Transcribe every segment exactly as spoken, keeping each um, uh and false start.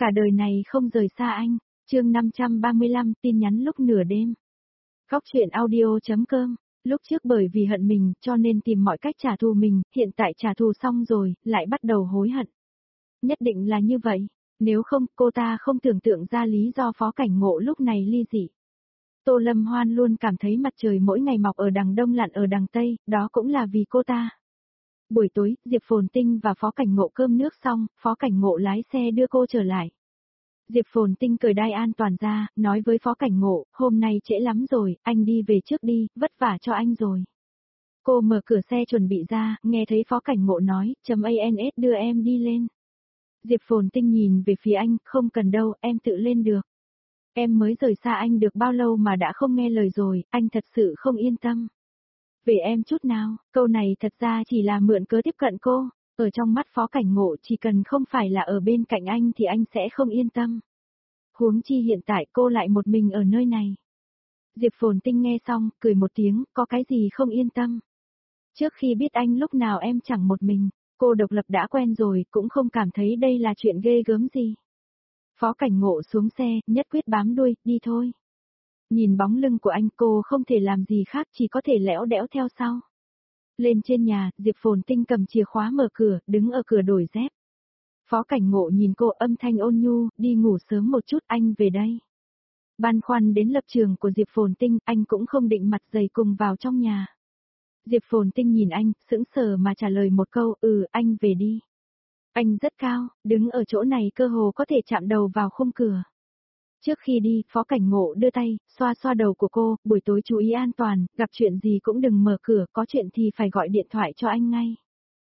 Cả đời này không rời xa anh. Chương năm trăm ba mươi lăm, tin nhắn lúc nửa đêm. Góc truyện audio chấm com. Lúc trước bởi vì hận mình, cho nên tìm mọi cách trả thù mình, hiện tại trả thù xong rồi, lại bắt đầu hối hận. Nhất định là như vậy, nếu không, cô ta không tưởng tượng ra lý do Phó Cảnh Ngộ lúc này ly dị. Tô Lâm Hoan luôn cảm thấy mặt trời mỗi ngày mọc ở đằng đông lặn ở đằng tây, đó cũng là vì cô ta. Buổi tối, Diệp Phồn Tinh và Phó Cảnh Ngộ cơm nước xong, Phó Cảnh Ngộ lái xe đưa cô trở lại. Diệp Phồn Tinh cởi đai an toàn ra, nói với Phó Cảnh Ngộ, hôm nay trễ lắm rồi, anh đi về trước đi, vất vả cho anh rồi. Cô mở cửa xe chuẩn bị ra, nghe thấy Phó Cảnh Ngộ nói, chấm ans đưa em đi lên. Diệp Phồn Tinh nhìn về phía anh, không cần đâu, em tự lên được. Em mới rời xa anh được bao lâu mà đã không nghe lời rồi, anh thật sự không yên tâm. Về em chút nào, câu này thật ra chỉ là mượn cớ tiếp cận cô, ở trong mắt Phó Cảnh Ngộ chỉ cần không phải là ở bên cạnh anh thì anh sẽ không yên tâm. Huống chi hiện tại cô lại một mình ở nơi này. Diệp Phồn Tinh nghe xong, cười một tiếng, có cái gì không yên tâm. Trước khi biết anh lúc nào em chẳng một mình, cô độc lập đã quen rồi, cũng không cảm thấy đây là chuyện ghê gớm gì. Phó Cảnh Ngộ xuống xe, nhất quyết bám đuôi, đi thôi. Nhìn bóng lưng của anh cô không thể làm gì khác chỉ có thể lẽo đẽo theo sau. Lên trên nhà, Diệp Phồn Tinh cầm chìa khóa mở cửa, đứng ở cửa đổi dép. Phó Cảnh Ngộ nhìn cô âm thanh ôn nhu, đi ngủ sớm một chút anh về đây. Băn khoăn đến lập trường của Diệp Phồn Tinh, anh cũng không định mặt dày cùng vào trong nhà. Diệp Phồn Tinh nhìn anh, sững sờ mà trả lời một câu, ừ, anh về đi. Anh rất cao, đứng ở chỗ này cơ hồ có thể chạm đầu vào khung cửa. Trước khi đi, Phó Cảnh Ngộ đưa tay, xoa xoa đầu của cô, buổi tối chú ý an toàn, gặp chuyện gì cũng đừng mở cửa, có chuyện thì phải gọi điện thoại cho anh ngay.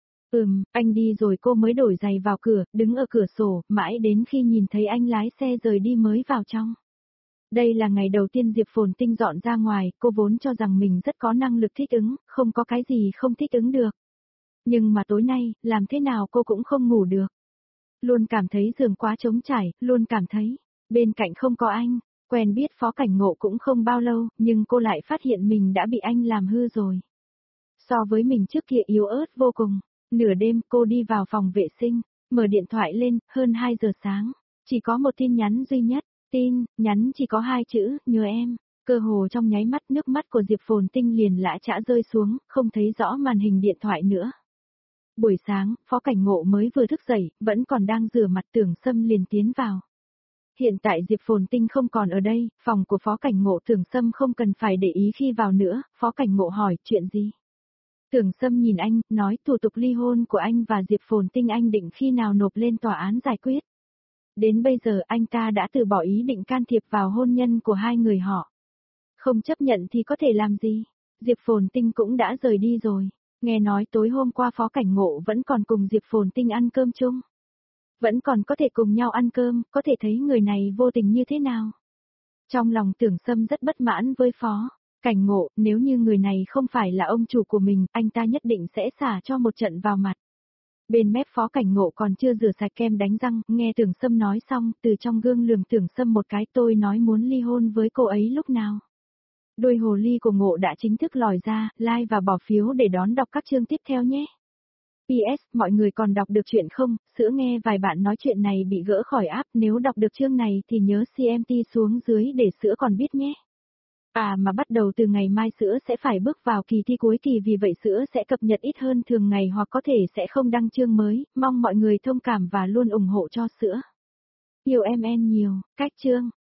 Ừm, anh đi rồi cô mới đổi giày vào cửa, đứng ở cửa sổ, mãi đến khi nhìn thấy anh lái xe rời đi mới vào trong. Đây là ngày đầu tiên Diệp Phồn Tinh dọn ra ngoài, cô vốn cho rằng mình rất có năng lực thích ứng, không có cái gì không thích ứng được. Nhưng mà tối nay, làm thế nào cô cũng không ngủ được. Luôn cảm thấy giường quá trống trải, luôn cảm thấy bên cạnh không có anh. Quen biết Phó Cảnh Ngộ cũng không bao lâu, nhưng cô lại phát hiện mình đã bị anh làm hư rồi. So với mình trước kia yếu ớt vô cùng. Nửa đêm cô đi vào phòng vệ sinh, mở điện thoại lên, hơn hai giờ sáng. Chỉ có một tin nhắn duy nhất, tin, nhắn chỉ có hai chữ, nhớ em. Cơ hồ trong nháy mắt nước mắt của Diệp Phồn Tinh liền lã chã rơi xuống, không thấy rõ màn hình điện thoại nữa. Buổi sáng, Phó Cảnh Ngộ mới vừa thức dậy, vẫn còn đang rửa mặt Tưởng Sâm liền tiến vào. Hiện tại Diệp Phồn Tinh không còn ở đây, phòng của Phó Cảnh Ngộ Tưởng Sâm không cần phải để ý khi vào nữa, Phó Cảnh Ngộ hỏi chuyện gì. Tưởng Sâm nhìn anh, nói thủ tục ly hôn của anh và Diệp Phồn Tinh anh định khi nào nộp lên tòa án giải quyết. Đến bây giờ anh ta đã từ bỏ ý định can thiệp vào hôn nhân của hai người họ. Không chấp nhận thì có thể làm gì, Diệp Phồn Tinh cũng đã rời đi rồi. Nghe nói tối hôm qua Phó Cảnh Ngộ vẫn còn cùng Diệp Phồn Tinh ăn cơm chung. Vẫn còn có thể cùng nhau ăn cơm, có thể thấy người này vô tình như thế nào. Trong lòng Tưởng Sâm rất bất mãn với Phó Cảnh Ngộ, nếu như người này không phải là ông chủ của mình, anh ta nhất định sẽ xả cho một trận vào mặt. Bên mép Phó Cảnh Ngộ còn chưa rửa sạch kem đánh răng, nghe Tưởng Sâm nói xong, từ trong gương lườm Tưởng Sâm một cái, tôi nói muốn ly hôn với cô ấy lúc nào. Đôi hồ ly của Ngộ đã chính thức lòi ra, like và bỏ phiếu để đón đọc các chương tiếp theo nhé. pê ét, mọi người còn đọc được chuyện không? Sữa nghe vài bạn nói chuyện này bị gỡ khỏi app, nếu đọc được chương này thì nhớ xê em tê xuống dưới để Sữa còn biết nhé. À mà bắt đầu từ ngày mai Sữa sẽ phải bước vào kỳ thi cuối kỳ, vì vậy Sữa sẽ cập nhật ít hơn thường ngày hoặc có thể sẽ không đăng chương mới, mong mọi người thông cảm và luôn ủng hộ cho Sữa. Yêu em en nhiều, cách chương.